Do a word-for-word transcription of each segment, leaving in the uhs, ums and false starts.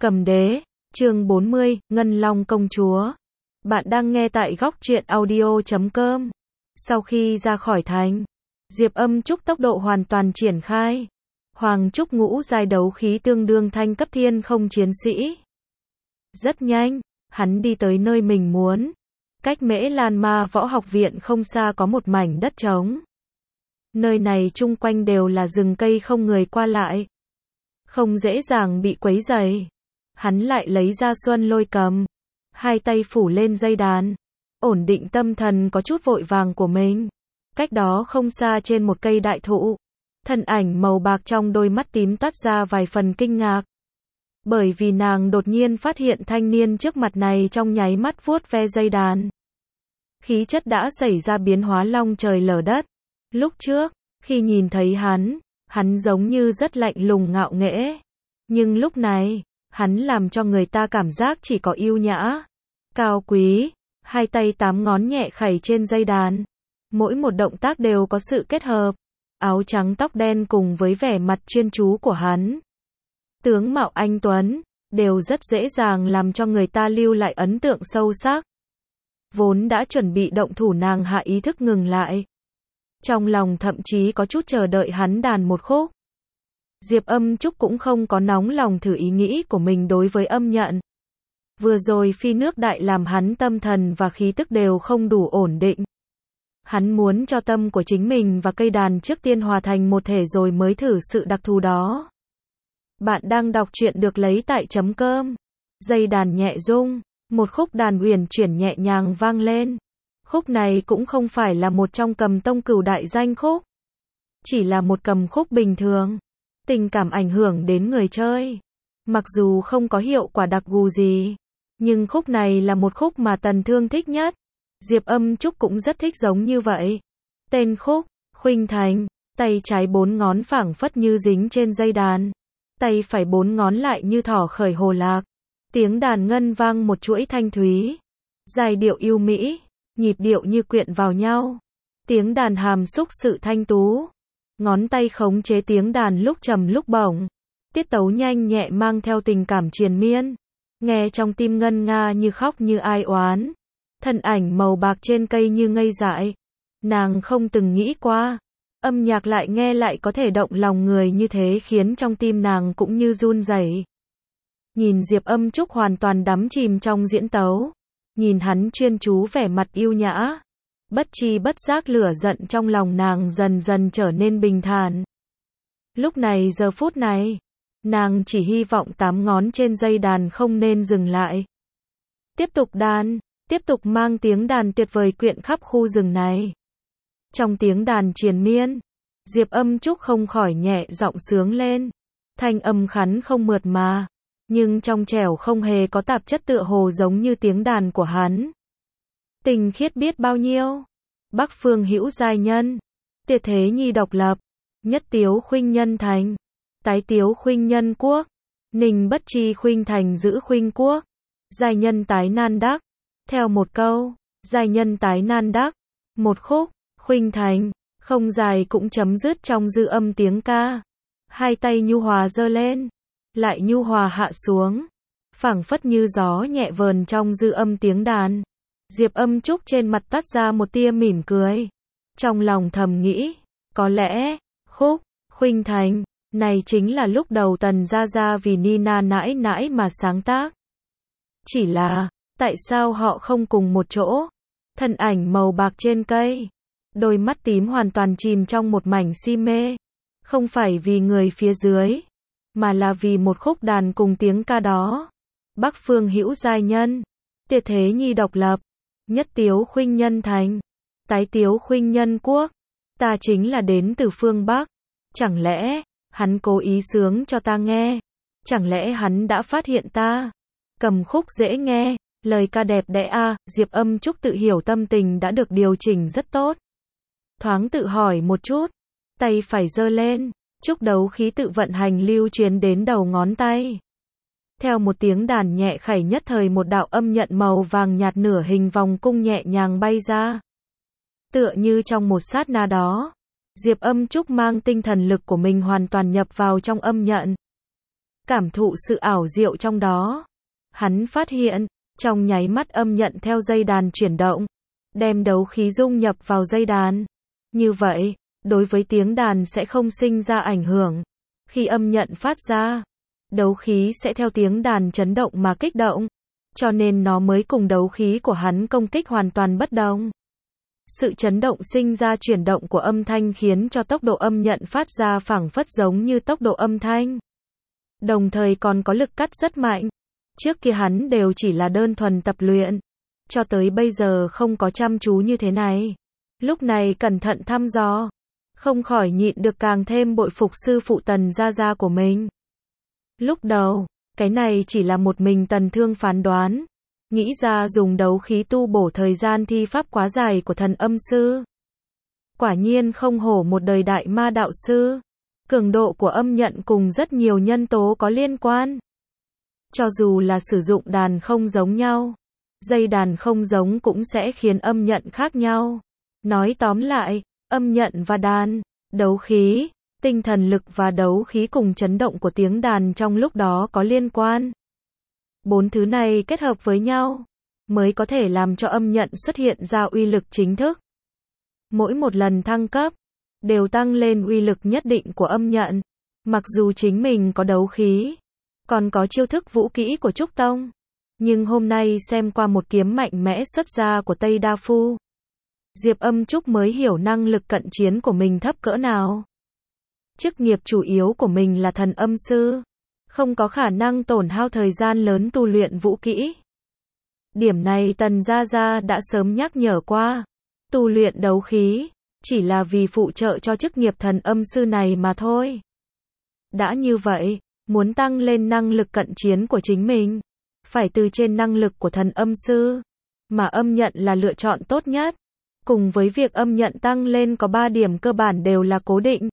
Cầm đế, chương bốn mươi, Ngân Long công chúa. Bạn đang nghe tại góc truyện audio chấm com. Sau khi ra khỏi thành, Diệp Âm Trúc tốc độ hoàn toàn triển khai. Hoàng Trúc ngũ giai đấu khí tương đương thanh cấp thiên không chiến sĩ. Rất nhanh, hắn đi tới nơi mình muốn. Cách Mễ Lan Ma Võ Học Viện không xa có một mảnh đất trống. Nơi này chung quanh đều là rừng cây không người qua lại, không dễ dàng bị quấy rầy. Hắn lại lấy ra Xuân Lôi cầm, hai tay phủ lên dây đàn, ổn định tâm thần có chút vội vàng của mình. Cách đó không xa trên một cây đại thụ, thân ảnh màu bạc trong đôi mắt tím toát ra vài phần kinh ngạc. Bởi vì nàng đột nhiên phát hiện thanh niên trước mặt này trong nháy mắt vuốt ve dây đàn. Khí chất đã xảy ra biến hóa long trời lở đất. Lúc trước, khi nhìn thấy hắn, hắn giống như rất lạnh lùng ngạo nghễ. Nhưng lúc này, hắn làm cho người ta cảm giác chỉ có yêu nhã, cao quý, hai tay tám ngón nhẹ khẩy trên dây đàn. Mỗi một động tác đều có sự kết hợp, áo trắng tóc đen cùng với vẻ mặt chuyên chú của hắn. Tướng mạo anh tuấn, đều rất dễ dàng làm cho người ta lưu lại ấn tượng sâu sắc. Vốn đã chuẩn bị động thủ nàng hạ ý thức ngừng lại. Trong lòng thậm chí có chút chờ đợi hắn đàn một khúc. Diệp Âm Trúc cũng không có nóng lòng thử ý nghĩ của mình đối với âm nhận. Vừa rồi phi nước đại làm hắn tâm thần và khí tức đều không đủ ổn định. Hắn muốn cho tâm của chính mình và cây đàn trước tiên hòa thành một thể rồi mới thử sự đặc thù đó. Bạn đang đọc truyện được lấy tại chấm com. Dây đàn nhẹ rung, một khúc đàn huyền chuyển nhẹ nhàng vang lên. Khúc này cũng không phải là một trong cầm tông cửu đại danh khúc, chỉ là một cầm khúc bình thường. Tình cảm ảnh hưởng đến người chơi. Mặc dù không có hiệu quả đặc gù gì, nhưng khúc này là một khúc mà Tần Thương thích nhất. Diệp Âm Trúc cũng rất thích giống như vậy. Tên khúc, Khuynh Thành, tay trái bốn ngón phảng phất như dính trên dây đàn. Tay phải bốn ngón lại như thỏ khởi hồ lạc. Tiếng đàn ngân vang một chuỗi thanh thúy. Giai điệu yêu mỹ, nhịp điệu như quyện vào nhau. Tiếng đàn hàm xúc sự thanh tú. Ngón tay khống chế tiếng đàn lúc trầm lúc bổng. Tiết tấu nhanh nhẹ mang theo tình cảm triền miên. Nghe trong tim ngân nga như khóc như ai oán. Thân ảnh màu bạc trên cây như ngây dại. Nàng không từng nghĩ qua. Âm nhạc lại nghe lại có thể động lòng người như thế khiến trong tim nàng cũng như run rẩy. Nhìn Diệp Âm Trúc hoàn toàn đắm chìm trong diễn tấu. Nhìn hắn chuyên chú vẻ mặt yêu nhã. Bất chi bất giác lửa giận trong lòng nàng dần dần trở nên bình thản. Lúc này giờ phút này, nàng chỉ hy vọng tám ngón trên dây đàn không nên dừng lại. Tiếp tục đàn, tiếp tục mang tiếng đàn tuyệt vời quyện khắp khu rừng này. Trong tiếng đàn triền miên, Diệp Âm Trúc không khỏi nhẹ giọng sướng lên. Thanh âm khắn không mượt mà, nhưng trong trẻo không hề có tạp chất tựa hồ giống như tiếng đàn của hắn. Tình khiết biết bao nhiêu. Bắc phương hữu giai nhân, tiệt thế nhi độc lập, nhất tiếu khuynh nhân thành, tái tiếu khuynh nhân quốc, ninh bất chi khuynh thành giữ khuynh quốc, giai nhân tái nan đắc. Theo một câu, giai nhân tái nan đắc, một khúc, khuynh thành, không dài cũng chấm dứt trong dư âm tiếng ca. Hai tay nhu hòa giơ lên, lại nhu hòa hạ xuống, phảng phất như gió nhẹ vờn trong dư âm tiếng đàn. Diệp Âm Trúc trên mặt toát ra một tia mỉm cười. Trong lòng thầm nghĩ, có lẽ, khúc, Khuynh Thành, này chính là lúc đầu Tần Gia Gia vì Nina nãi nãi mà sáng tác. Chỉ là, tại sao họ không cùng một chỗ? Thân ảnh màu bạc trên cây, đôi mắt tím hoàn toàn chìm trong một mảnh si mê. Không phải vì người phía dưới, mà là vì một khúc đàn cùng tiếng ca đó. Bắc phương hữu giai nhân, tiệt thế nhi độc lập, nhất tiếu khuynh nhân thành, tái tiếu khuynh nhân quốc. Ta chính là đến từ phương Bắc. Chẳng lẽ, hắn cố ý sướng cho ta nghe? Chẳng lẽ hắn đã phát hiện ta? Cầm khúc dễ nghe, lời ca đẹp đẽ a. À, Diệp Âm Trúc tự hiểu tâm tình đã được điều chỉnh rất tốt. Thoáng tự hỏi một chút, tay phải giơ lên, trúc đấu khí tự vận hành lưu truyền đến đầu ngón tay. Theo một tiếng đàn nhẹ khẩy nhất thời một đạo âm nhận màu vàng nhạt nửa hình vòng cung nhẹ nhàng bay ra. Tựa như trong một sát na đó, Diệp Âm Trúc mang tinh thần lực của mình hoàn toàn nhập vào trong âm nhận. cảm thụ sự ảo diệu trong đó. Hắn phát hiện, trong nháy mắt âm nhận theo dây đàn chuyển động, đem đấu khí dung nhập vào dây đàn. Như vậy, đối với tiếng đàn sẽ không sinh ra ảnh hưởng. Khi âm nhận phát ra, đấu khí sẽ theo tiếng đàn chấn động mà kích động, cho nên nó mới cùng đấu khí của hắn công kích hoàn toàn bất đồng. Sự chấn động sinh ra chuyển động của âm thanh khiến cho tốc độ âm nhận phát ra phảng phất giống như tốc độ âm thanh. Đồng thời còn có lực cắt rất mạnh. Trước kia hắn đều chỉ là đơn thuần tập luyện, cho tới bây giờ không có chăm chú như thế này. Lúc này cẩn thận thăm dò, không khỏi nhịn được càng thêm bội phục sư phụ Tần gia gia của mình. Lúc đầu, cái này chỉ là một mình Tần Thương phán đoán, nghĩ ra dùng đấu khí tu bổ thời gian thi pháp quá dài của thần âm sư. Quả nhiên không hổ một đời đại ma đạo sư, cường độ của âm nhận cùng rất nhiều nhân tố có liên quan. Cho dù là sử dụng đàn không giống nhau, dây đàn không giống cũng sẽ khiến âm nhận khác nhau. Nói tóm lại, âm nhận và đàn, đấu khí, tinh thần lực và đấu khí cùng chấn động của tiếng đàn trong lúc đó có liên quan. Bốn thứ này kết hợp với nhau, mới có thể làm cho âm nhận xuất hiện ra uy lực chính thức. Mỗi một lần thăng cấp, đều tăng lên uy lực nhất định của âm nhận. Mặc dù chính mình có đấu khí, còn có chiêu thức vũ kỹ của Trúc Tông, nhưng hôm nay xem qua một kiếm mạnh mẽ xuất ra của Tây Đa Phu, Diệp Âm Trúc mới hiểu năng lực cận chiến của mình thấp cỡ nào. Chức nghiệp chủ yếu của mình là thần âm sư, không có khả năng tổn hao thời gian lớn tu luyện vũ kỹ. Điểm này Tần gia gia đã sớm nhắc nhở qua. Tu luyện đấu khí chỉ là vì phụ trợ cho chức nghiệp thần âm sư này mà thôi. Đã như vậy, muốn tăng lên năng lực cận chiến của chính mình, phải từ trên năng lực của thần âm sư, mà âm nhận là lựa chọn tốt nhất. Cùng với việc âm nhận tăng lên có ba điểm cơ bản đều là cố định.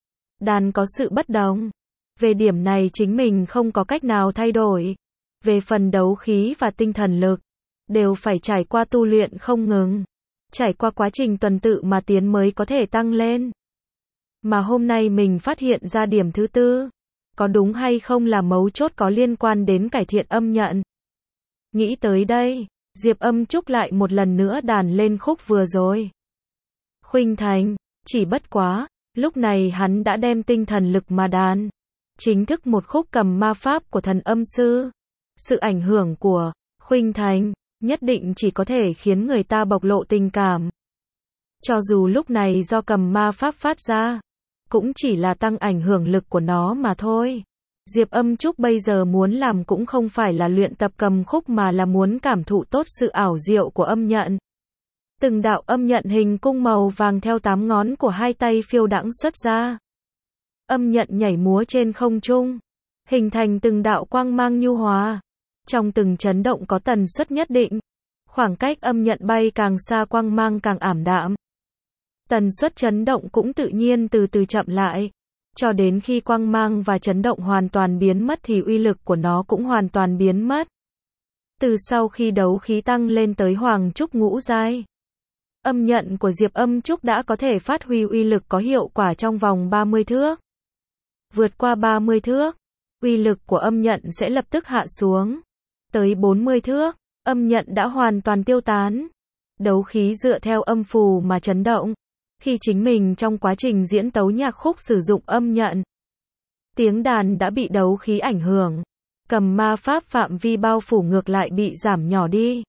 Đàn có sự bất đồng. Về điểm này chính mình không có cách nào thay đổi. Về phần đấu khí và tinh thần lực, đều phải trải qua tu luyện không ngừng. Trải qua quá trình tuần tự mà tiến mới có thể tăng lên. Mà hôm nay mình phát hiện ra điểm thứ tư. Có đúng hay không là mấu chốt có liên quan đến cải thiện âm nhận. Nghĩ tới đây, Diệp Âm Trúc lại một lần nữa đàn lên khúc vừa rồi. Khuynh Thành, chỉ bất quá, lúc này hắn đã đem tinh thần lực mà đàn. Chính thức một khúc cầm ma pháp của thần âm sư. Sự ảnh hưởng của Khuynh Thành nhất định chỉ có thể khiến người ta bộc lộ tình cảm. Cho dù lúc này do cầm ma pháp phát ra, cũng chỉ là tăng ảnh hưởng lực của nó mà thôi. Diệp Âm Trúc bây giờ muốn làm cũng không phải là luyện tập cầm khúc mà là muốn cảm thụ tốt sự ảo diệu của âm nhận. Từng đạo âm nhận hình cung màu vàng theo tám ngón của hai tay phiêu đãng xuất ra. Âm nhận nhảy múa trên không trung, hình thành từng đạo quang mang nhu hòa. Trong từng chấn động có tần suất nhất định. Khoảng cách âm nhận bay càng xa quang mang càng ảm đạm. Tần suất chấn động cũng tự nhiên từ từ chậm lại. Cho đến khi quang mang và chấn động hoàn toàn biến mất thì uy lực của nó cũng hoàn toàn biến mất. Từ sau khi đấu khí tăng lên tới Hoàng Trúc ngũ giai, âm nhận của Diệp Âm Trúc đã có thể phát huy uy lực có hiệu quả trong vòng ba mươi thước. Vượt qua ba mươi thước, uy lực của âm nhận sẽ lập tức hạ xuống. Tới bốn mươi thước, âm nhận đã hoàn toàn tiêu tán. Đấu khí dựa theo âm phù mà chấn động. Khi chính mình trong quá trình diễn tấu nhạc khúc sử dụng âm nhận, tiếng đàn đã bị đấu khí ảnh hưởng. Cầm ma pháp phạm vi bao phủ ngược lại bị giảm nhỏ đi.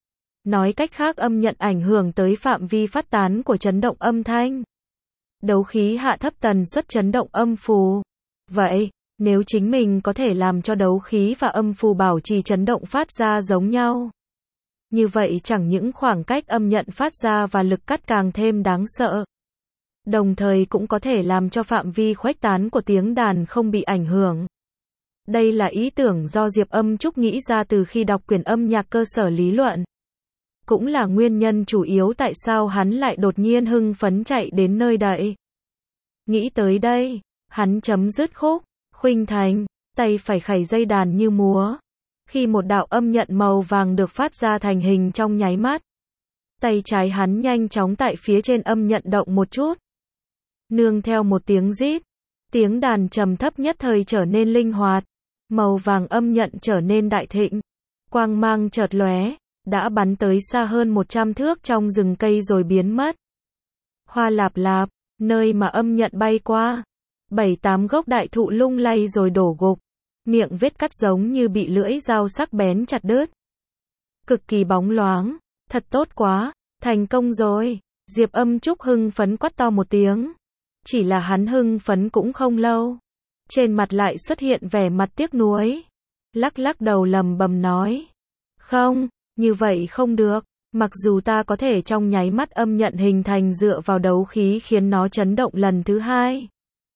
Nói cách khác âm nhận ảnh hưởng tới phạm vi phát tán của chấn động âm thanh. Đấu khí hạ thấp tần suất chấn động âm phù. Vậy, nếu chính mình có thể làm cho đấu khí và âm phù bảo trì chấn động phát ra giống nhau, như vậy chẳng những khoảng cách âm nhận phát ra và lực cắt càng thêm đáng sợ, đồng thời cũng có thể làm cho phạm vi khuếch tán của tiếng đàn không bị ảnh hưởng. Đây là ý tưởng do Diệp Âm Trúc nghĩ ra từ khi đọc quyển âm nhạc cơ sở lý luận. Cũng là nguyên nhân chủ yếu tại sao hắn lại đột nhiên hưng phấn chạy đến nơi đây. Nghĩ tới đây, hắn chấm dứt khúc. Khuynh Thành, tay phải khẩy dây đàn như múa. Khi một đạo âm nhận màu vàng được phát ra thành hình trong nháy mắt, tay trái hắn nhanh chóng tại phía trên âm nhận động một chút. Nương theo một tiếng rít, tiếng đàn trầm thấp nhất thời trở nên linh hoạt. Màu vàng âm nhận trở nên đại thịnh. Quang mang chợt lóe, đã bắn tới xa hơn một trăm thước trong rừng cây rồi biến mất. Hoa lạp lạp, nơi mà âm nhận bay qua. Bảy tám gốc đại thụ lung lay rồi đổ gục. Miệng vết cắt giống như bị lưỡi dao sắc bén chặt đứt. Cực kỳ bóng loáng. Thật tốt quá, thành công rồi. Diệp Âm Trúc hưng phấn quát to một tiếng. Chỉ là hắn hưng phấn cũng không lâu. Trên mặt lại xuất hiện vẻ mặt tiếc nuối. Lắc lắc đầu lầm bầm nói. Không, như vậy không được. Mặc dù ta có thể trong nháy mắt âm nhận hình thành dựa vào đấu khí khiến nó chấn động lần thứ hai.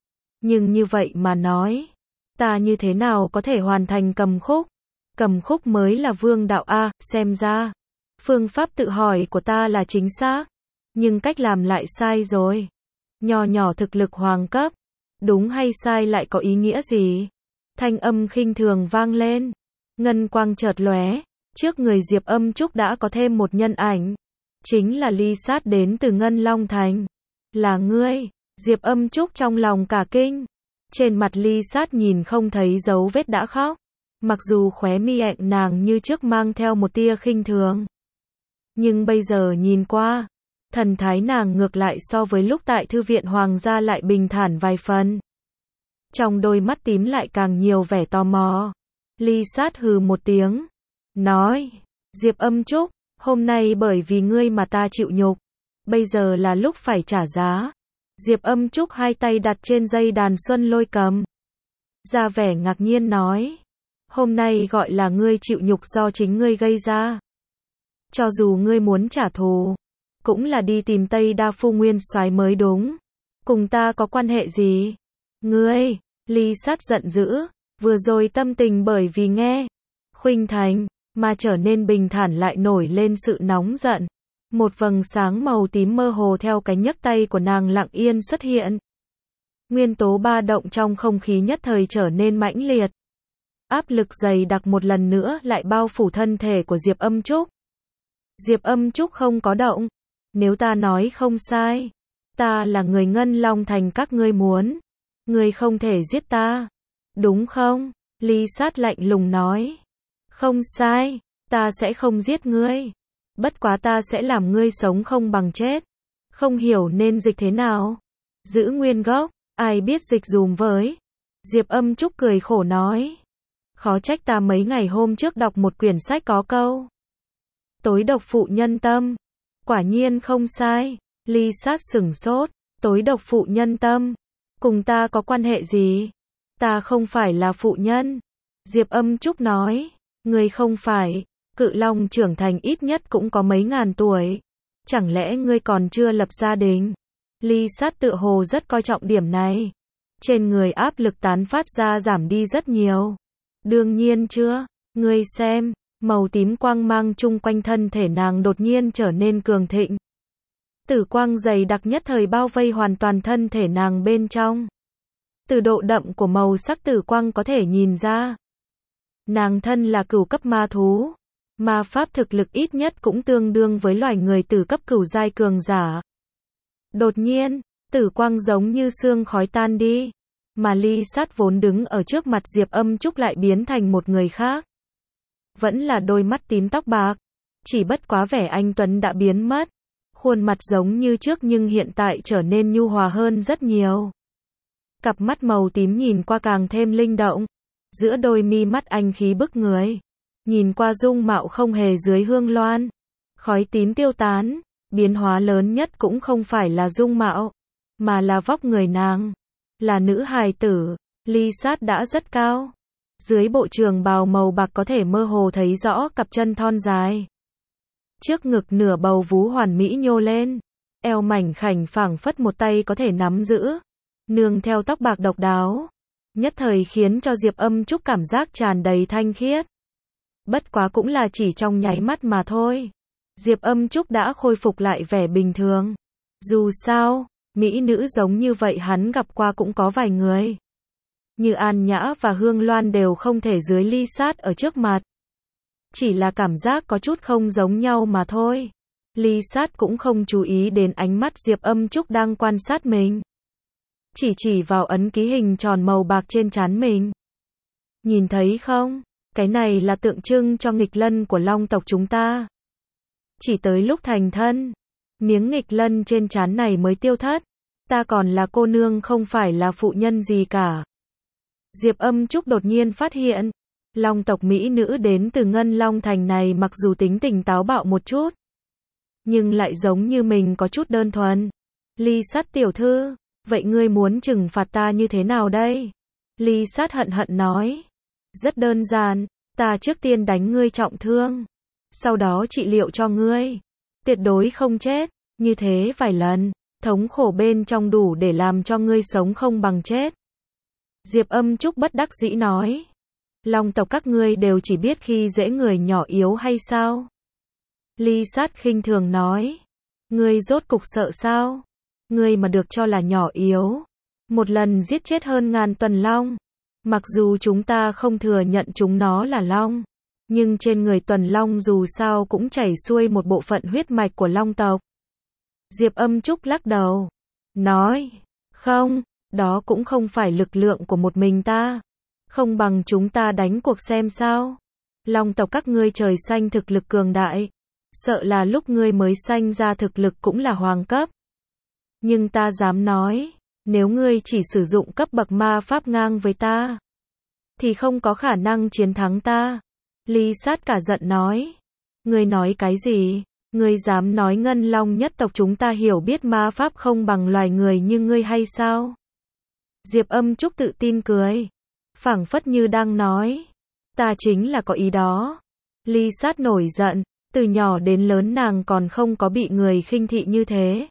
Nhưng như vậy mà nói. Ta như thế nào có thể hoàn thành cầm khúc? Cầm khúc mới là vương đạo A, xem ra. Phương pháp tự hỏi của ta là chính xác. Nhưng cách làm lại sai rồi. Nho nhỏ thực lực hoàng cấp. Đúng hay sai lại có ý nghĩa gì? Thanh âm khinh thường vang lên. Ngân quang chợt lóe. Trước người Diệp Âm Trúc đã có thêm một nhân ảnh. Chính là Ly Sát đến từ Ngân Long Thành. Là ngươi. Diệp Âm Trúc trong lòng cả kinh. Trên mặt Ly Sát nhìn không thấy dấu vết đã khóc. Mặc dù khóe mi ẹn nàng như trước mang theo một tia khinh thường. Nhưng bây giờ nhìn qua, thần thái nàng ngược lại so với lúc tại thư viện hoàng gia lại bình thản vài phần. Trong đôi mắt tím lại càng nhiều vẻ tò mò. Ly Sát hừ một tiếng. Nói, Diệp Âm Trúc, hôm nay bởi vì ngươi mà ta chịu nhục. Bây giờ là lúc phải trả giá. Diệp Âm Trúc hai tay đặt trên dây đàn xuân lôi cầm. Ra vẻ ngạc nhiên nói. Hôm nay gọi là ngươi chịu nhục do chính ngươi gây ra. Cho dù ngươi muốn trả thù, cũng là đi tìm Tây Đa Phu Nguyên Soái mới đúng. Cùng ta có quan hệ gì? Ngươi, Ly Sát giận dữ, vừa rồi tâm tình bởi vì nghe Khuynh Thành mà trở nên bình thản lại nổi lên sự nóng giận. Một vầng sáng màu tím mơ hồ theo cái nhấc tay của nàng lặng yên xuất hiện. Nguyên tố ba động trong không khí nhất thời trở nên mãnh liệt. Áp lực dày đặc một lần nữa lại bao phủ thân thể của Diệp Âm Trúc. Diệp Âm Trúc không có động. Nếu ta nói không sai, ta là người Ngân Long Thành các ngươi muốn. Ngươi không thể giết ta. Đúng không? Ly Sát lạnh lùng nói. Không sai, ta sẽ không giết ngươi. Bất quá ta sẽ làm ngươi sống không bằng chết. Không hiểu nên dịch thế nào. Giữ nguyên gốc, ai biết dịch dùm với. Diệp Âm Trúc cười khổ nói. Khó trách ta mấy ngày hôm trước đọc một quyển sách có câu. Tối độc phụ nhân tâm. Quả nhiên không sai. Ly Sát sửng sốt. Tối độc phụ nhân tâm. Cùng ta có quan hệ gì? Ta không phải là phụ nhân. Diệp Âm Trúc nói. Ngươi không phải. Cự Long trưởng thành ít nhất cũng có mấy ngàn tuổi. Chẳng lẽ ngươi còn chưa lập gia đình? Ly Sát tự hồ rất coi trọng điểm này. Trên người áp lực tán phát ra giảm đi rất nhiều. Đương nhiên chưa. Ngươi xem. Màu tím quang mang chung quanh thân thể nàng đột nhiên trở nên cường thịnh. Tử quang dày đặc nhất thời bao vây hoàn toàn thân thể nàng bên trong. Từ độ đậm của màu sắc tử quang có thể nhìn ra. Nàng thân là cửu cấp ma thú. Ma pháp thực lực ít nhất cũng tương đương với loài người tử cấp cửu giai cường giả. Đột nhiên, tử quang giống như sương khói tan đi. Mà Ly Sát vốn đứng ở trước mặt Diệp Âm Trúc lại biến thành một người khác. Vẫn là đôi mắt tím tóc bạc. Chỉ bất quá vẻ anh tuấn đã biến mất. Khuôn mặt giống như trước nhưng hiện tại trở nên nhu hòa hơn rất nhiều. Cặp mắt màu tím nhìn qua càng thêm linh động. Giữa đôi mi mắt anh khí bức người. Nhìn qua dung mạo không hề dưới hương loan. Khói tím tiêu tán. Biến hóa lớn nhất cũng không phải là dung mạo. Mà là vóc người nàng. Là nữ hài tử. Ly Sát đã rất cao. Dưới bộ trường bào màu bạc có thể mơ hồ thấy rõ cặp chân thon dài. Trước ngực nửa bầu vú hoàn mỹ nhô lên. Eo mảnh khảnh phảng phất một tay có thể nắm giữ. Nương theo tóc bạc độc đáo. Nhất thời khiến cho Diệp Âm Trúc cảm giác tràn đầy thanh khiết. Bất quá cũng là chỉ trong nháy mắt mà thôi. Diệp Âm Trúc đã khôi phục lại vẻ bình thường. Dù sao, mỹ nữ giống như vậy hắn gặp qua cũng có vài người. Như An Nhã và Hương Loan đều không thể dưới Ly Sát ở trước mặt. Chỉ là cảm giác có chút không giống nhau mà thôi. Ly Sát cũng không chú ý đến ánh mắt Diệp Âm Trúc đang quan sát mình. Chỉ chỉ vào ấn ký hình tròn màu bạc trên trán mình. Nhìn thấy không? Cái này là tượng trưng cho nghịch lân của long tộc chúng ta. Chỉ tới lúc thành thân, miếng nghịch lân trên trán này mới tiêu thất. Ta còn là cô nương không phải là phụ nhân gì cả. Diệp Âm Trúc đột nhiên phát hiện, long tộc mỹ nữ đến từ Ngân Long Thành này mặc dù tính tình táo bạo một chút, nhưng lại giống như mình có chút đơn thuần. Ly Sát tiểu thư, vậy ngươi muốn trừng phạt ta như thế nào đây? Ly Sát hận hận nói. Rất đơn giản, ta trước tiên đánh ngươi trọng thương, sau đó trị liệu cho ngươi. Tuyệt đối không chết, như thế vài lần, thống khổ bên trong đủ để làm cho ngươi sống không bằng chết. Diệp Âm Trúc bất đắc dĩ nói. Long tộc các ngươi đều chỉ biết khi dễ người nhỏ yếu hay sao? Ly Sát khinh thường nói. Ngươi rốt cục sợ sao? Ngươi mà được cho là nhỏ yếu, một lần giết chết hơn ngàn tuần long. Mặc dù chúng ta không thừa nhận chúng nó là long, nhưng trên người tuần long dù sao cũng chảy xuôi một bộ phận huyết mạch của long tộc. Diệp Âm Trúc lắc đầu, nói, không, đó cũng không phải lực lượng của một mình ta. Không bằng chúng ta đánh cuộc xem sao. Long tộc các ngươi trời xanh thực lực cường đại, sợ là lúc ngươi mới sanh ra thực lực cũng là hoàng cấp. Nhưng ta dám nói, nếu ngươi chỉ sử dụng cấp bậc ma pháp ngang với ta, thì không có khả năng chiến thắng ta. Ly Sát cả giận nói. Ngươi nói cái gì? Ngươi dám nói Ngân Long nhất tộc chúng ta hiểu biết ma pháp không bằng loài người như ngươi hay sao? Diệp Âm Trúc tự tin cười, phảng phất như đang nói, ta chính là có ý đó. Ly Sát nổi giận, từ nhỏ đến lớn nàng còn không có bị người khinh thị như thế.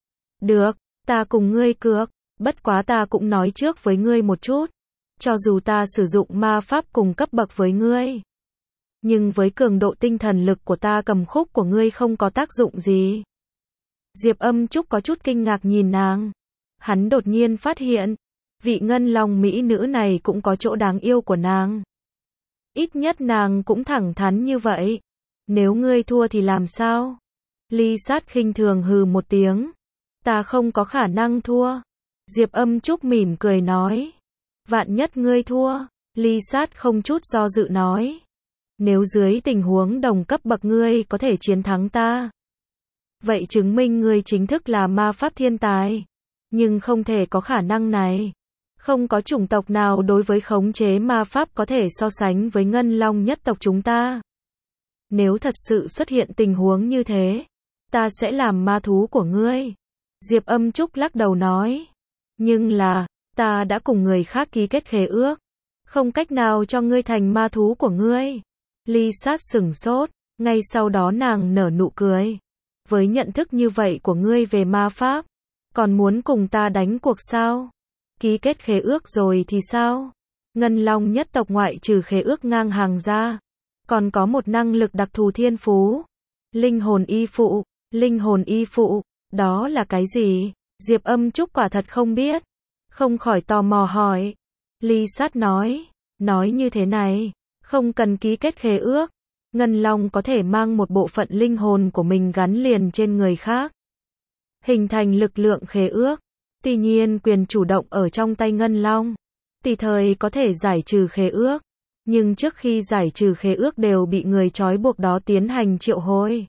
Được, ta cùng ngươi cược, bất quá ta cũng nói trước với ngươi một chút. Cho dù ta sử dụng ma pháp cùng cấp bậc với ngươi, nhưng với cường độ tinh thần lực của ta cầm khúc của ngươi không có tác dụng gì. Diệp Âm Trúc có chút kinh ngạc nhìn nàng. Hắn đột nhiên phát hiện, vị Ngân Long mỹ nữ này cũng có chỗ đáng yêu của nàng. Ít nhất nàng cũng thẳng thắn như vậy. Nếu ngươi thua thì làm sao? Ly Sát khinh thường hừ một tiếng. Ta không có khả năng thua. Diệp Âm Trúc mỉm cười nói. Vạn nhất ngươi thua, Ly Sát không chút do dự nói. Nếu dưới tình huống đồng cấp bậc ngươi có thể chiến thắng ta, vậy chứng minh ngươi chính thức là ma pháp thiên tài. Nhưng không thể có khả năng này. Không có chủng tộc nào đối với khống chế ma pháp có thể so sánh với Ngân Long nhất tộc chúng ta. Nếu thật sự xuất hiện tình huống như thế, ta sẽ làm ma thú của ngươi. Diệp Âm Trúc lắc đầu nói. Nhưng là, ta đã cùng người khác ký kết khế ước, không cách nào cho ngươi thành ma thú của ngươi. Ly Sát sửng sốt, ngay sau đó nàng nở nụ cười. Với nhận thức như vậy của ngươi về ma pháp, còn muốn cùng ta đánh cuộc sao? Ký kết khế ước rồi thì sao? Ngân Long nhất tộc ngoại trừ khế ước ngang hàng ra, còn có một năng lực đặc thù thiên phú. Linh hồn y phụ. Linh hồn y phụ, đó là cái gì? Diệp Âm Trúc quả thật không biết. Không khỏi tò mò hỏi. Ly Sát nói. Nói như thế này, không cần ký kết khế ước, Ngân Long có thể mang một bộ phận linh hồn của mình gắn liền trên người khác, hình thành lực lượng khế ước. Tuy nhiên quyền chủ động ở trong tay Ngân Long, tùy thời có thể giải trừ khế ước, nhưng trước khi giải trừ khế ước đều bị người trói buộc đó tiến hành triệu hồi.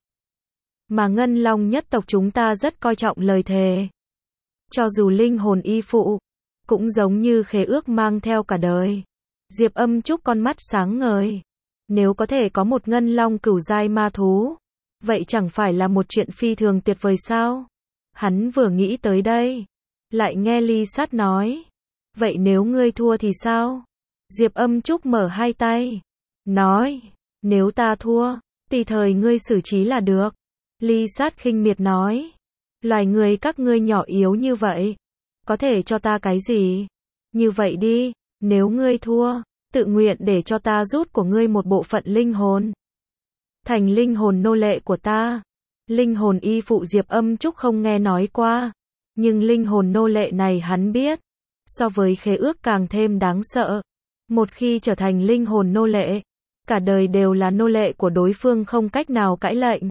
Mà Ngân Long nhất tộc chúng ta rất coi trọng lời thề. Cho dù linh hồn y phụ, cũng giống như khế ước mang theo cả đời. Diệp Âm Trúc con mắt sáng ngời. Nếu có thể có một Ngân Long cửu giai ma thú, vậy chẳng phải là một chuyện phi thường tuyệt vời sao? Hắn vừa nghĩ tới đây, lại nghe Ly Sát nói. Vậy nếu ngươi thua thì sao? Diệp Âm Trúc mở hai tay, nói. Nếu ta thua, tùy thời ngươi xử trí là được. Ly Sát khinh miệt nói. Loài người các ngươi nhỏ yếu như vậy, có thể cho ta cái gì? Như vậy đi, nếu ngươi thua, tự nguyện để cho ta rút của ngươi một bộ phận linh hồn, thành linh hồn nô lệ của ta. Linh hồn y phụ Diệp Âm Trúc không nghe nói qua, nhưng linh hồn nô lệ này hắn biết, so với khế ước càng thêm đáng sợ. Một khi trở thành linh hồn nô lệ, cả đời đều là nô lệ của đối phương không cách nào cãi lệnh.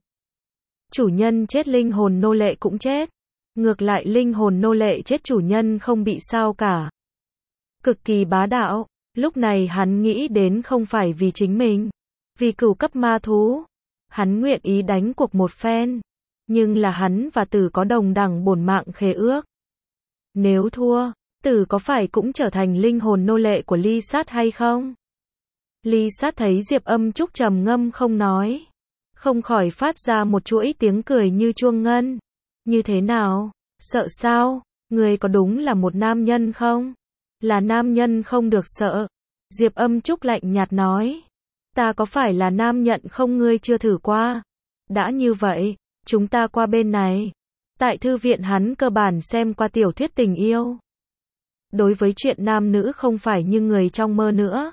Chủ nhân chết linh hồn nô lệ cũng chết, ngược lại linh hồn nô lệ chết chủ nhân không bị sao cả. Cực kỳ bá đạo. Lúc này hắn nghĩ đến không phải vì chính mình, vì cửu cấp ma thú. Hắn nguyện ý đánh cuộc một phen, nhưng là hắn và Tử có đồng đẳng bổn mạng khế ước. Nếu thua, Tử có phải cũng trở thành linh hồn nô lệ của Ly Sát hay không? Ly Sát thấy Diệp Âm Trúc trầm ngâm không nói, không khỏi phát ra một chuỗi tiếng cười như chuông ngân. Như thế nào? Sợ sao? Người có đúng là một nam nhân không? Là nam nhân không được sợ. Diệp Âm Trúc lạnh nhạt nói. Ta có phải là nam nhận không, ngươi chưa thử qua? Đã như vậy, chúng ta qua bên này. Tại thư viện hắn cơ bản xem qua tiểu thuyết tình yêu. Đối với chuyện nam nữ không phải như người trong mơ nữa.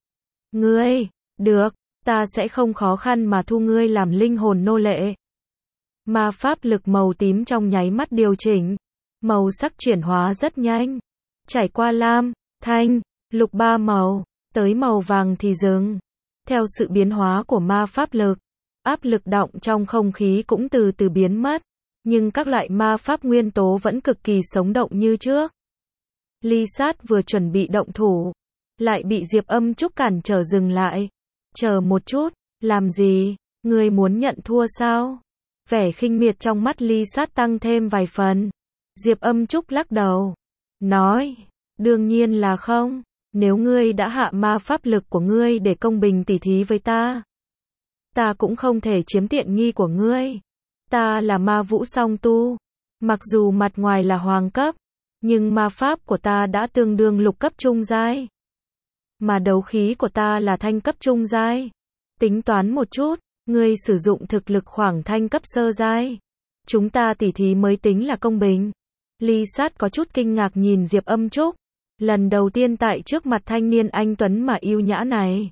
Ngươi, được, ta sẽ không khó khăn mà thu ngươi làm linh hồn nô lệ. Ma pháp lực màu tím trong nháy mắt điều chỉnh, màu sắc chuyển hóa rất nhanh, trải qua lam, thanh, lục ba màu, tới màu vàng thì dừng. Theo sự biến hóa của ma pháp lực, áp lực đọng trong không khí cũng từ từ biến mất, nhưng các loại ma pháp nguyên tố vẫn cực kỳ sống động như trước. Ly Sát vừa chuẩn bị động thủ, lại bị Diệp Âm Trúc cản trở dừng lại. Chờ một chút, làm gì? Ngươi muốn nhận thua sao? Vẻ khinh miệt trong mắt Ly Sát tăng thêm vài phần. Diệp Âm Trúc lắc đầu, nói, đương nhiên là không. Nếu ngươi đã hạ ma pháp lực của ngươi để công bình tỉ thí với ta, ta cũng không thể chiếm tiện nghi của ngươi. Ta là ma vũ song tu, mặc dù mặt ngoài là hoàng cấp, nhưng ma pháp của ta đã tương đương lục cấp trung giai. Mà đấu khí của ta là thanh cấp trung giai. Tính toán một chút, ngươi sử dụng thực lực khoảng thanh cấp sơ giai. Chúng ta tỉ thí mới tính là công bình. Ly Sát có chút kinh ngạc nhìn Diệp Âm Trúc. Lần đầu tiên tại trước mặt thanh niên anh tuấn mà yêu nhã này.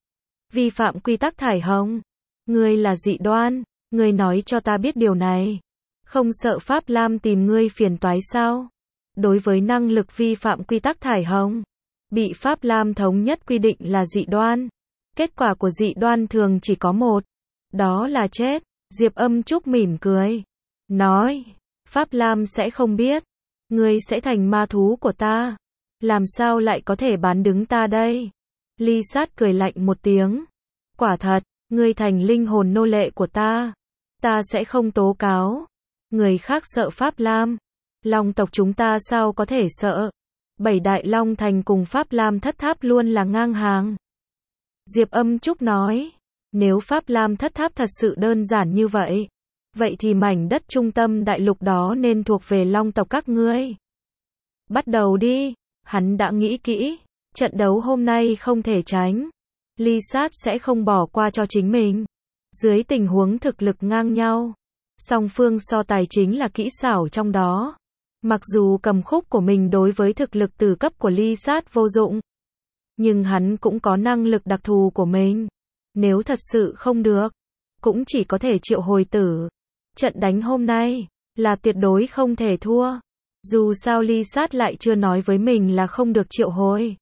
Vi phạm quy tắc thải hồng. Ngươi là dị đoan, ngươi nói cho ta biết điều này. Không sợ Pháp Lam tìm ngươi phiền toái sao? Đối với năng lực vi phạm quy tắc thải hồng, bị Pháp Lam thống nhất quy định là dị đoan. Kết quả của dị đoan thường chỉ có một, đó là chết. Diệp Âm Trúc mỉm cười, nói, Pháp Lam sẽ không biết, ngươi sẽ thành ma thú của ta. Làm sao lại có thể bán đứng ta đây? Ly Sát cười lạnh một tiếng. Quả thật, ngươi thành linh hồn nô lệ của ta. Ta sẽ không tố cáo. Người khác sợ Pháp Lam. Long tộc chúng ta sao có thể sợ? Bảy đại Long thành cùng Pháp Lam thất tháp luôn là ngang hàng. Diệp Âm Trúc nói. Nếu Pháp Lam thất tháp thật sự đơn giản như vậy, vậy thì mảnh đất trung tâm đại lục đó nên thuộc về Long tộc các ngươi. Bắt đầu đi. Hắn đã nghĩ kỹ, trận đấu hôm nay không thể tránh. Ly Sát sẽ không bỏ qua cho chính mình. Dưới tình huống thực lực ngang nhau, song phương so tài chính là kỹ xảo trong đó. Mặc dù cầm khúc của mình đối với thực lực từ cấp của Ly Sát vô dụng, nhưng hắn cũng có năng lực đặc thù của mình. Nếu thật sự không được, cũng chỉ có thể triệu hồi Tử. Trận đánh hôm nay là tuyệt đối không thể thua. Dù sao Ly Sát lại chưa nói với mình là không được triệu hồi.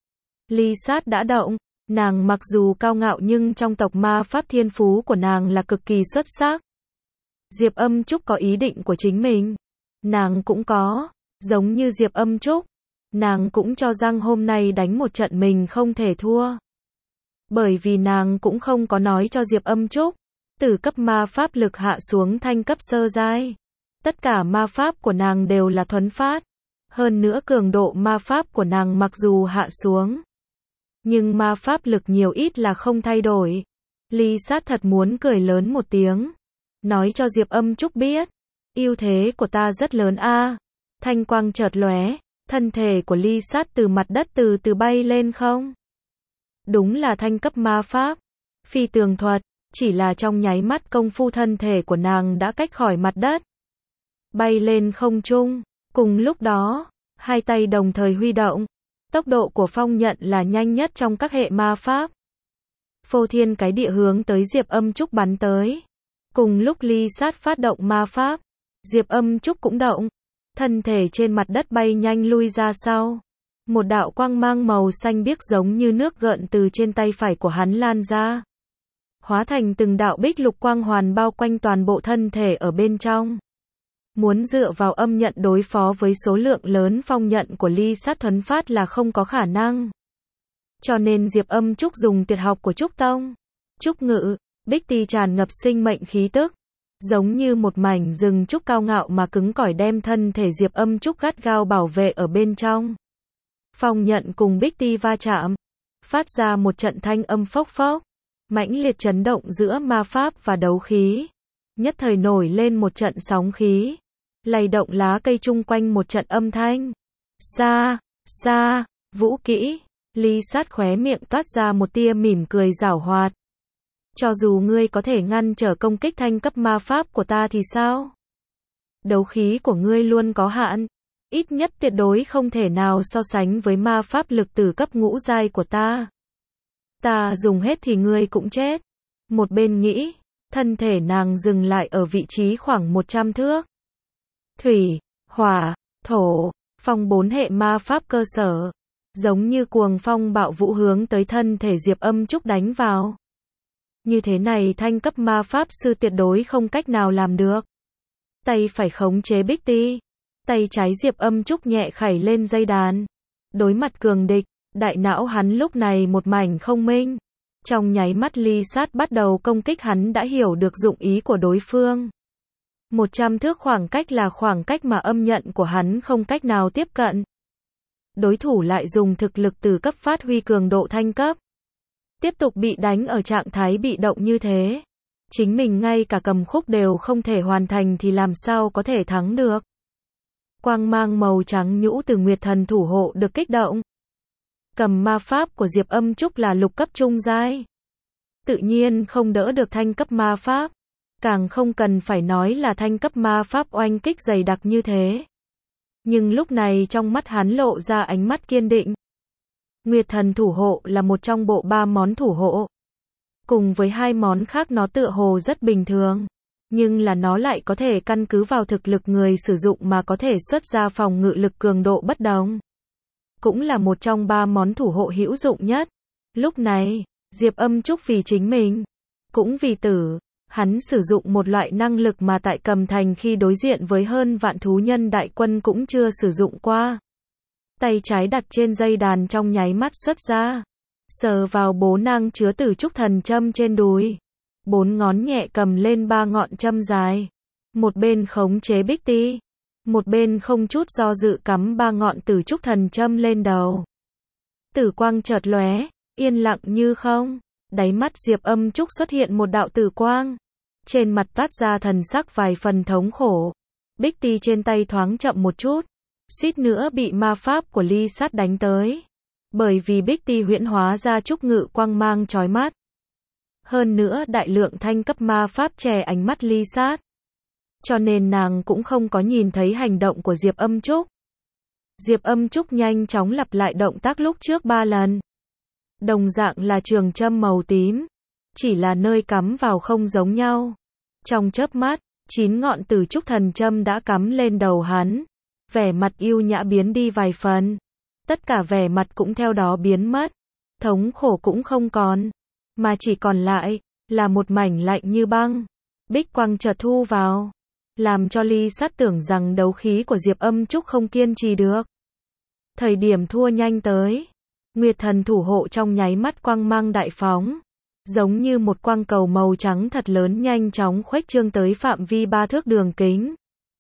Ly Sát đã động, nàng mặc dù cao ngạo nhưng trong tộc ma pháp thiên phú của nàng là cực kỳ xuất sắc. Diệp Âm Trúc có ý định của chính mình, nàng cũng có, giống như Diệp Âm Trúc, nàng cũng cho rằng hôm nay đánh một trận mình không thể thua. Bởi vì nàng cũng không có nói cho Diệp Âm Trúc, từ cấp ma pháp lực hạ xuống thanh cấp sơ giai. Tất cả ma pháp của nàng đều là thuấn phát. Hơn nữa cường độ ma pháp của nàng mặc dù hạ xuống, nhưng ma pháp lực nhiều ít là không thay đổi. Ly Sát thật muốn cười lớn một tiếng, nói cho Diệp Âm Trúc biết, ưu thế của ta rất lớn a. Thanh quang chợt lóe, thân thể của Ly Sát từ mặt đất từ từ bay lên không. Đúng là thanh cấp ma pháp, phi tường thuật, chỉ là trong nháy mắt công phu thân thể của nàng đã cách khỏi mặt đất, bay lên không trung. Cùng lúc đó, hai tay đồng thời huy động. Tốc độ của phong nhận là nhanh nhất trong các hệ ma pháp. Phô thiên cái địa hướng tới Diệp Âm Trúc bắn tới. Cùng lúc Ly Sát phát động ma pháp, Diệp Âm Trúc cũng động. Thân thể trên mặt đất bay nhanh lui ra sau. Một đạo quang mang màu xanh biếc giống như nước gợn từ trên tay phải của hắn lan ra, hóa thành từng đạo bích lục quang hoàn bao quanh toàn bộ thân thể ở bên trong. Muốn dựa vào âm nhận đối phó với số lượng lớn phong nhận của Ly Sát thuấn phát là không có khả năng. Cho nên Diệp Âm Trúc dùng tuyệt học của Trúc Tông. Trúc Ngự, Bích Ti tràn ngập sinh mệnh khí tức, giống như một mảnh rừng trúc cao ngạo mà cứng cỏi đem thân thể Diệp Âm Trúc gắt gao bảo vệ ở bên trong. Phong nhận cùng Bích Ti va chạm, phát ra một trận thanh âm phốc phốc, mãnh liệt chấn động giữa ma pháp và đấu khí. Nhất thời nổi lên một trận sóng khí, lay động lá cây chung quanh một trận âm thanh. Xa, xa, vũ kỹ, Ly Sát khóe miệng toát ra một tia mỉm cười giảo hoạt. Cho dù ngươi có thể ngăn trở công kích thanh cấp ma pháp của ta thì sao? Đấu khí của ngươi luôn có hạn, ít nhất tuyệt đối không thể nào so sánh với ma pháp lực từ cấp ngũ giai của ta. Ta dùng hết thì ngươi cũng chết. Một bên nghĩ, thân thể nàng dừng lại ở vị trí khoảng một trăm thước. Thủy, hỏa, thổ, phong bốn hệ ma pháp cơ sở, giống như cuồng phong bạo vũ hướng tới thân thể Diệp Âm Trúc đánh vào. Như thế này thanh cấp ma pháp sư tuyệt đối không cách nào làm được. Tay phải khống chế Bích Ti, tay trái Diệp Âm Trúc nhẹ khẩy lên dây đàn. Đối mặt cường địch, đại não hắn lúc này một mảnh không minh. Trong nháy mắt Ly Sát bắt đầu công kích, hắn đã hiểu được dụng ý của đối phương. Một trăm thước khoảng cách là khoảng cách mà âm nhận của hắn không cách nào tiếp cận. Đối thủ lại dùng thực lực từ cấp phát huy cường độ thanh cấp. Tiếp tục bị đánh ở trạng thái bị động như thế. Chính mình ngay cả cầm khúc đều không thể hoàn thành thì làm sao có thể thắng được. Quang mang màu trắng nhũ từ Nguyệt Thần thủ hộ được kích động. Cầm ma pháp của Diệp Âm Trúc là lục cấp trung giai. Tự nhiên không đỡ được thanh cấp ma pháp. Càng không cần phải nói là thanh cấp ma pháp oanh kích dày đặc như thế. Nhưng lúc này trong mắt hắn lộ ra ánh mắt kiên định. Nguyệt Thần thủ hộ là một trong bộ ba món thủ hộ. Cùng với hai món khác nó tựa hồ rất bình thường. Nhưng là nó lại có thể căn cứ vào thực lực người sử dụng mà có thể xuất ra phòng ngự lực cường độ bất đồng. Cũng là một trong ba món thủ hộ hữu dụng nhất. Lúc này, Diệp Âm Trúc vì chính mình, cũng vì tử, hắn sử dụng một loại năng lực mà tại Cầm Thành khi đối diện với hơn vạn thú nhân đại quân cũng chưa sử dụng qua. Tay trái đặt trên dây đàn trong nháy mắt xuất ra, sờ vào bố nang chứa Tử Trúc Thần châm trên đùi. Bốn ngón nhẹ cầm lên ba ngọn châm dài. Một bên khống chế Bích Ti, một bên không chút do dự cắm ba ngọn Tử Trúc Thần châm lên đầu. Tử quang chợt lóe, yên lặng như không. Đáy mắt Diệp Âm Trúc xuất hiện một đạo tử quang. Trên mặt toát ra thần sắc vài phần thống khổ. Bích Ti trên tay thoáng chậm một chút, suýt nữa bị ma pháp của Ly Sát đánh tới. Bởi vì Bích Ti huyễn hóa ra trúc ngự quang mang chói mắt. Hơn nữa đại lượng thanh cấp ma pháp chè ánh mắt Ly Sát. Cho nên nàng cũng không có nhìn thấy hành động của Diệp Âm Trúc. Diệp Âm Trúc nhanh chóng lặp lại động tác lúc trước ba lần. Đồng dạng là trường châm màu tím. Chỉ là nơi cắm vào không giống nhau. Trong chớp mắt, chín ngọn Tử Trúc Thần châm đã cắm lên đầu hắn. Vẻ mặt yêu nhã biến đi vài phần. Tất cả vẻ mặt cũng theo đó biến mất. Thống khổ cũng không còn. Mà chỉ còn lại, là một mảnh lạnh như băng. Bích quang chợt thu vào. Làm cho Ly Sát tưởng rằng đấu khí của Diệp Âm Trúc không kiên trì được. Thời điểm thua nhanh tới. Nguyệt Thần thủ hộ trong nháy mắt quang mang đại phóng. Giống như một quang cầu màu trắng thật lớn nhanh chóng khuếch trương tới phạm vi ba thước đường kính.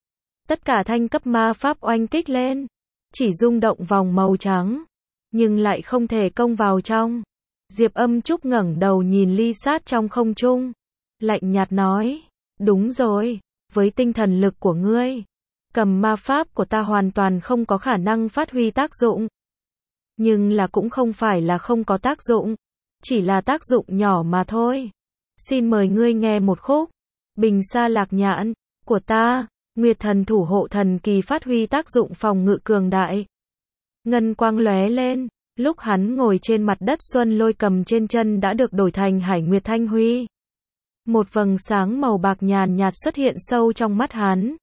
Tất cả thanh cấp ma pháp oanh kích lên. Chỉ rung động vòng màu trắng. Nhưng lại không thể công vào trong. Diệp Âm Trúc ngẩng đầu nhìn Ly Sát trong không trung. Lạnh nhạt nói. Đúng rồi, với tinh thần lực của ngươi, cầm ma pháp của ta hoàn toàn không có khả năng phát huy tác dụng. Nhưng là cũng không phải là không có tác dụng. Chỉ là tác dụng nhỏ mà thôi. Xin mời ngươi nghe một khúc. Bình Sa Lạc Nhạn của ta. Nguyệt Thần thủ hộ thần kỳ phát huy tác dụng phòng ngự cường đại. Ngân quang lóe lên. Lúc hắn ngồi trên mặt đất, Xuân Lôi cầm trên chân đã được đổi thành Hải Nguyệt Thanh Huy. Một vầng sáng màu bạc nhàn nhạt xuất hiện sâu trong mắt hắn.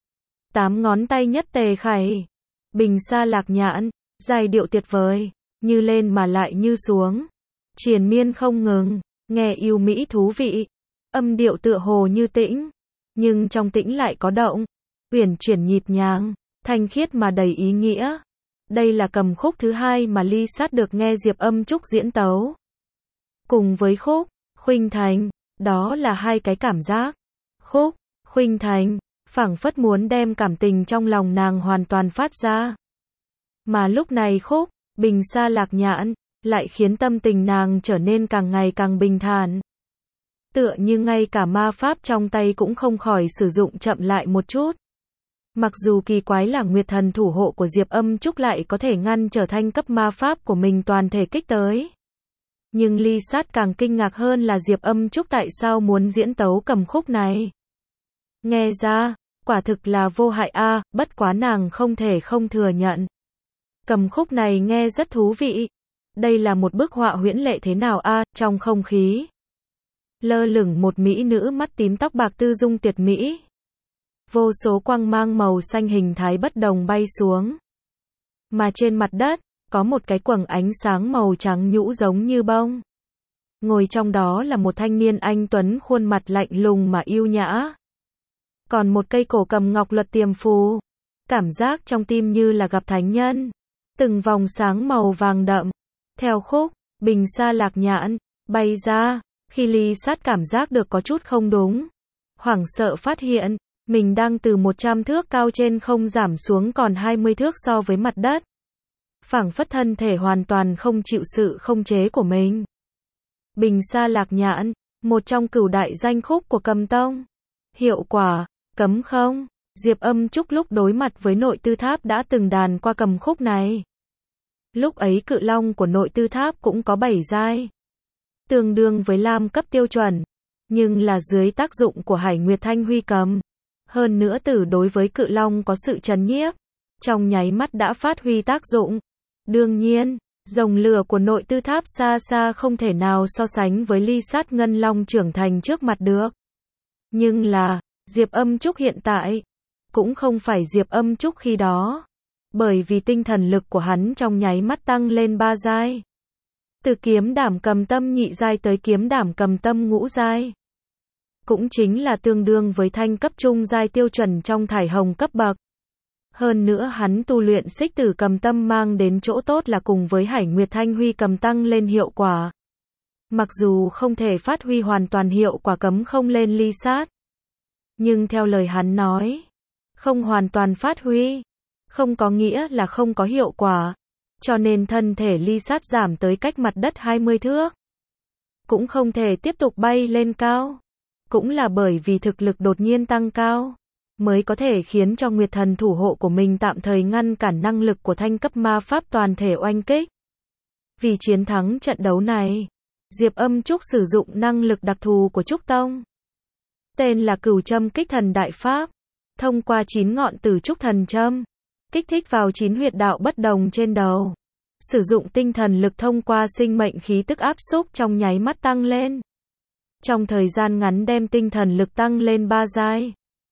Tám ngón tay nhất tề khẩy. Bình Sa Lạc Nhạn, giai điệu tuyệt vời, như lên mà lại như xuống. Triền miên không ngừng, nghe yêu mỹ thú vị. Âm điệu tựa hồ như tĩnh, nhưng trong tĩnh lại có động. Uyển chuyển nhịp nhàng, thanh khiết mà đầy ý nghĩa. Đây là cầm khúc thứ hai mà Ly Sát được nghe Diệp Âm Trúc diễn tấu. Cùng với khúc Khuynh Thành, đó là hai cái cảm giác. Khúc Khuynh Thành, phảng phất muốn đem cảm tình trong lòng nàng hoàn toàn phát ra. Mà lúc này khúc Bình Sa Lạc Nhạn, lại khiến tâm tình nàng trở nên càng ngày càng bình thản. Tựa như ngay cả ma pháp trong tay cũng không khỏi sử dụng chậm lại một chút. Mặc dù kỳ quái là Nguyệt Thần thủ hộ của Diệp Âm Trúc lại có thể ngăn trở thanh cấp ma pháp của mình toàn thể kích tới. Nhưng Ly Sát càng kinh ngạc hơn là Diệp Âm Trúc tại sao muốn diễn tấu cầm khúc này. Nghe ra, quả thực là vô hại a, à, bất quá nàng không thể không thừa nhận. Cầm khúc này nghe rất thú vị. Đây là một bức họa huyễn lệ thế nào a, à, trong không khí. Lơ lửng một mỹ nữ mắt tím tóc bạc tư dung tuyệt mỹ. Vô số quang mang màu xanh hình thái bất đồng bay xuống. Mà trên mặt đất, có một cái quầng ánh sáng màu trắng nhũ giống như bông. Ngồi trong đó là một thanh niên anh tuấn khuôn mặt lạnh lùng mà yêu nhã. Còn một cây cổ cầm ngọc luật tiềm phù. Cảm giác trong tim như là gặp thánh nhân. Từng vòng sáng màu vàng đậm. Theo khúc Bình Sa Lạc Nhạn bay ra, khi Ly Sát cảm giác được có chút không đúng. Hoảng sợ phát hiện, mình đang từ một trăm thước cao trên không giảm xuống còn hai mươi thước so với mặt đất. Phảng phất thân thể hoàn toàn không chịu sự không chế của mình. Bình Sa Lạc Nhạn, một trong cửu đại danh khúc của Cầm Tông. Hiệu quả, cấm không? Diệp Âm Trúc lúc đối mặt với Nội Tư Tháp đã từng đàn qua cầm khúc này. Lúc ấy cự long của Nội Tư Tháp cũng có bảy giai. Tương đương với lam cấp tiêu chuẩn. Nhưng là dưới tác dụng của Hải Nguyệt Thanh Huy cầm. Hơn nữa tử đối với cự long có sự trấn nhiếp. Trong nháy mắt đã phát huy tác dụng. Đương nhiên, rồng lửa của Nội Tư Tháp xa xa không thể nào so sánh với Ly Sát Ngân Long trưởng thành trước mặt được. Nhưng là, Diệp Âm Trúc hiện tại, cũng không phải Diệp Âm Trúc khi đó. Bởi vì tinh thần lực của hắn trong nháy mắt tăng lên ba giai. Từ kiếm đảm cầm tâm nhị giai tới kiếm đảm cầm tâm ngũ giai. Cũng chính là tương đương với thanh cấp trung giai tiêu chuẩn trong thải hồng cấp bậc. Hơn nữa hắn tu luyện xích tử cầm tâm mang đến chỗ tốt là cùng với Hải Nguyệt Thanh Huy cầm tăng lên hiệu quả. Mặc dù không thể phát huy hoàn toàn hiệu quả cấm không lên Ly Sát. Nhưng theo lời hắn nói, không hoàn toàn phát huy, không có nghĩa là không có hiệu quả. Cho nên thân thể Ly Sát giảm tới cách mặt đất hai mươi thước. Cũng không thể tiếp tục bay lên cao. Cũng là bởi vì thực lực đột nhiên tăng cao, mới có thể khiến cho Nguyệt Thần thủ hộ của mình tạm thời ngăn cản năng lực của thanh cấp ma pháp toàn thể oanh kích. Vì chiến thắng trận đấu này, Diệp Âm Trúc sử dụng năng lực đặc thù của Trúc Tông. Tên là Cửu Châm Kích Thần Đại Pháp. Thông qua chín ngọn tử trúc thần châm, kích thích vào chín huyệt đạo bất đồng trên đầu. Sử dụng tinh thần lực thông qua sinh mệnh khí tức áp xúc trong nháy mắt tăng lên. Trong thời gian ngắn đem tinh thần lực tăng lên ba giai.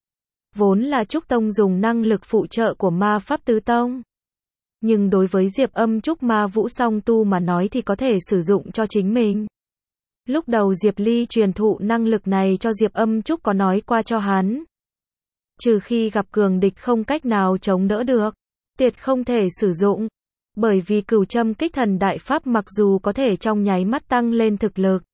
Vốn là Trúc Tông dùng năng lực phụ trợ của ma pháp tứ tông. Nhưng đối với Diệp Âm Trúc ma vũ song tu mà nói thì có thể sử dụng cho chính mình. Lúc đầu Diệp Ly truyền thụ năng lực này cho Diệp Âm Trúc có nói qua cho hắn. Trừ khi gặp cường địch không cách nào chống đỡ được, tuyệt không thể sử dụng. Bởi vì Cửu Châm Kích Thần Đại Pháp mặc dù có thể trong nháy mắt tăng lên thực lực,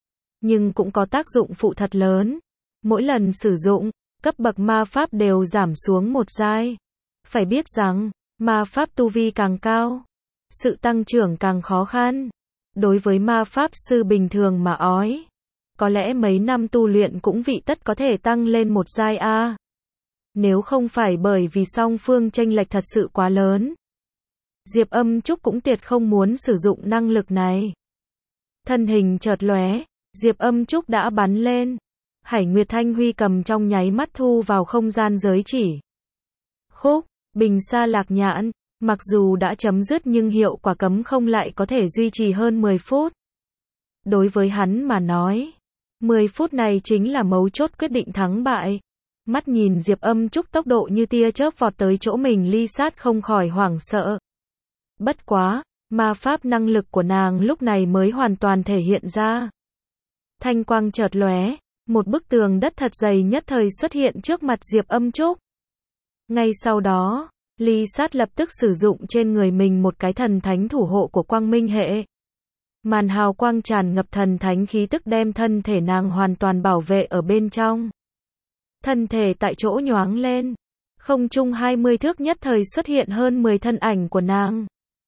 nhưng cũng có tác dụng phụ thật lớn. Mỗi lần sử dụng, cấp bậc ma pháp đều giảm xuống một giai. Phải biết rằng, ma pháp tu vi càng cao, sự tăng trưởng càng khó khăn. Đối với ma pháp sư bình thường mà ói, có lẽ mấy năm tu luyện cũng vị tất có thể tăng lên một giai A. Nếu không phải bởi vì song phương chênh lệch thật sự quá lớn, Diệp Âm Trúc cũng tuyệt không muốn sử dụng năng lực này. Thân hình chợt lóe, Diệp Âm Trúc đã bắn lên. Hải Nguyệt Thanh Huy cầm trong nháy mắt thu vào không gian giới chỉ. Khúc Bình Sa Lạc Nhạn, mặc dù đã chấm dứt nhưng hiệu quả cấm không lại có thể duy trì hơn mười phút. Đối với hắn mà nói, mười phút này chính là mấu chốt quyết định thắng bại. Mắt nhìn Diệp Âm Trúc tốc độ như tia chớp vọt tới chỗ mình, Ly Sát không khỏi hoảng sợ. Bất quá, ma pháp năng lực của nàng lúc này mới hoàn toàn thể hiện ra. Thanh quang chợt lóe, một bức tường đất thật dày nhất thời xuất hiện trước mặt Diệp Âm Trúc. Ngay sau đó, Ly Sát lập tức sử dụng trên người mình một cái thần thánh thủ hộ của quang minh hệ. Màn hào quang tràn ngập thần thánh khí tức đem thân thể nàng hoàn toàn bảo vệ ở bên trong. Thân thể tại chỗ nhoáng lên. Không trung hai mươi thước nhất thời xuất hiện hơn mười thân ảnh của nàng.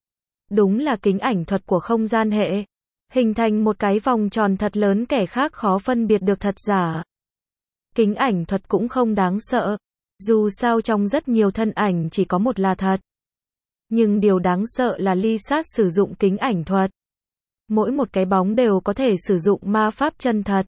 Đúng là kính ảnh thuật của không gian hệ. Hình thành một cái vòng tròn thật lớn kẻ khác khó phân biệt được thật giả. Kính ảnh thuật cũng không đáng sợ. Dù sao trong rất nhiều thân ảnh chỉ có một là thật. Nhưng điều đáng sợ là Ly Sát sử dụng kính ảnh thuật. Mỗi một cái bóng đều có thể sử dụng ma pháp chân thật.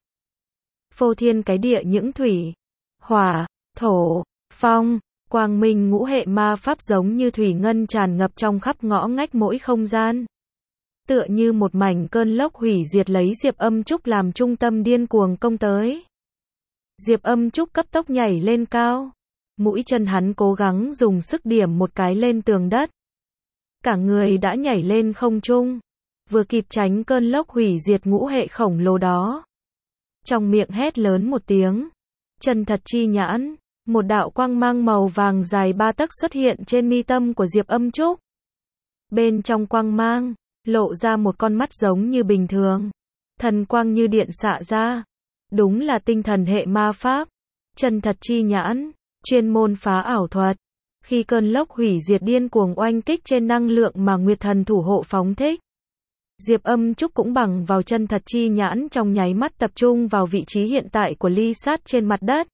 Phô thiên cái địa những thủy, hỏa, thổ, phong, quang minh ngũ hệ ma pháp giống như thủy ngân tràn ngập trong khắp ngõ ngách mỗi không gian. Tựa như một mảnh cơn lốc hủy diệt lấy Diệp Âm Trúc làm trung tâm điên cuồng công tới. Diệp Âm Trúc cấp tốc nhảy lên cao. Mũi chân hắn cố gắng dùng sức điểm một cái lên tường đất. Cả người đã nhảy lên không trung. Vừa kịp tránh cơn lốc hủy diệt ngũ hệ khổng lồ đó. Trong miệng hét lớn một tiếng. Chân thật chi nhãn. Một đạo quang mang màu vàng dài ba tấc xuất hiện trên mi tâm của Diệp Âm Trúc. Bên trong quang mang, lộ ra một con mắt giống như bình thường. Thần quang như điện xạ ra. Đúng là tinh thần hệ ma pháp. Chân thật chi nhãn, chuyên môn phá ảo thuật. Khi cơn lốc hủy diệt điên cuồng oanh kích trên năng lượng mà Nguyệt Thần thủ hộ phóng thích. Diệp Âm Trúc cũng bằng vào chân thật chi nhãn trong nháy mắt tập trung vào vị trí hiện tại của Ly Sát trên mặt đất.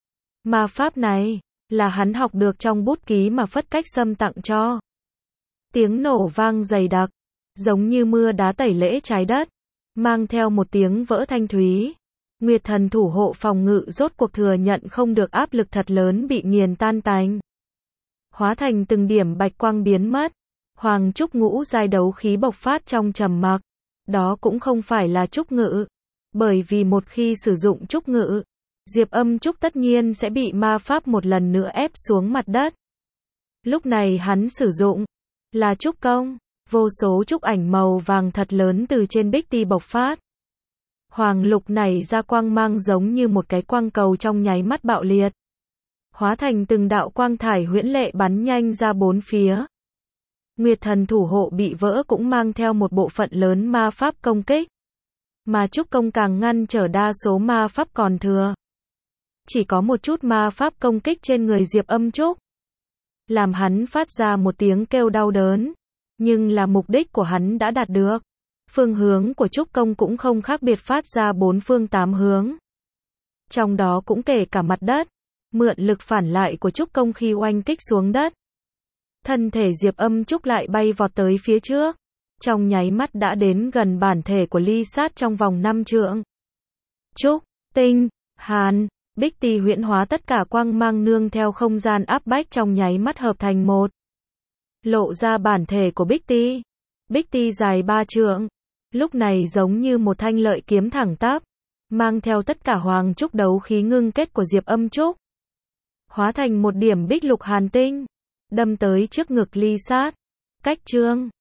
Ma pháp này, là hắn học được trong bút ký mà Phất Cách Sâm tặng cho. Tiếng nổ vang dày đặc, giống như mưa đá tẩy lễ trái đất, mang theo một tiếng vỡ thanh thúy. Nguyệt Thần thủ hộ phòng ngự rốt cuộc thừa nhận không được áp lực thật lớn bị nghiền tan tành. Hóa thành từng điểm bạch quang biến mất. Hoàng trúc ngũ giai đấu khí bộc phát trong trầm mặc. Đó cũng không phải là trúc ngự. Bởi vì một khi sử dụng trúc ngự, Diệp Âm Trúc tất nhiên sẽ bị ma pháp một lần nữa ép xuống mặt đất. Lúc này hắn sử dụng là trúc công. Vô số trúc ảnh màu vàng thật lớn từ trên bích ti bộc phát. Hoàng lục này ra quang mang giống như một cái quang cầu trong nháy mắt bạo liệt. Hóa thành từng đạo quang thải huyễn lệ bắn nhanh ra bốn phía. Nguyệt Thần thủ hộ bị vỡ cũng mang theo một bộ phận lớn ma pháp công kích. Mà trúc công càng ngăn trở đa số ma pháp còn thừa. Chỉ có một chút ma pháp công kích trên người Diệp Âm Trúc. Làm hắn phát ra một tiếng kêu đau đớn. Nhưng là mục đích của hắn đã đạt được. Phương hướng của trúc công cũng không khác biệt phát ra bốn phương tám hướng. Trong đó cũng kể cả mặt đất. Mượn lực phản lại của trúc công khi oanh kích xuống đất. Thân thể Diệp Âm Trúc lại bay vọt tới phía trước. Trong nháy mắt đã đến gần bản thể của Ly Sát trong vòng năm trượng. Trúc, tinh, hàn, bích ti huyễn hóa tất cả quang mang nương theo không gian áp bách trong nháy mắt hợp thành một. Lộ ra bản thể của bích ti. Bích ti dài ba trượng. Lúc này giống như một thanh lợi kiếm thẳng tắp. Mang theo tất cả hoàng trúc đấu khí ngưng kết của Diệp Âm Trúc. Hóa thành một điểm bích lục hàn tinh. Đâm tới trước ngực Ly Sát. Cách chương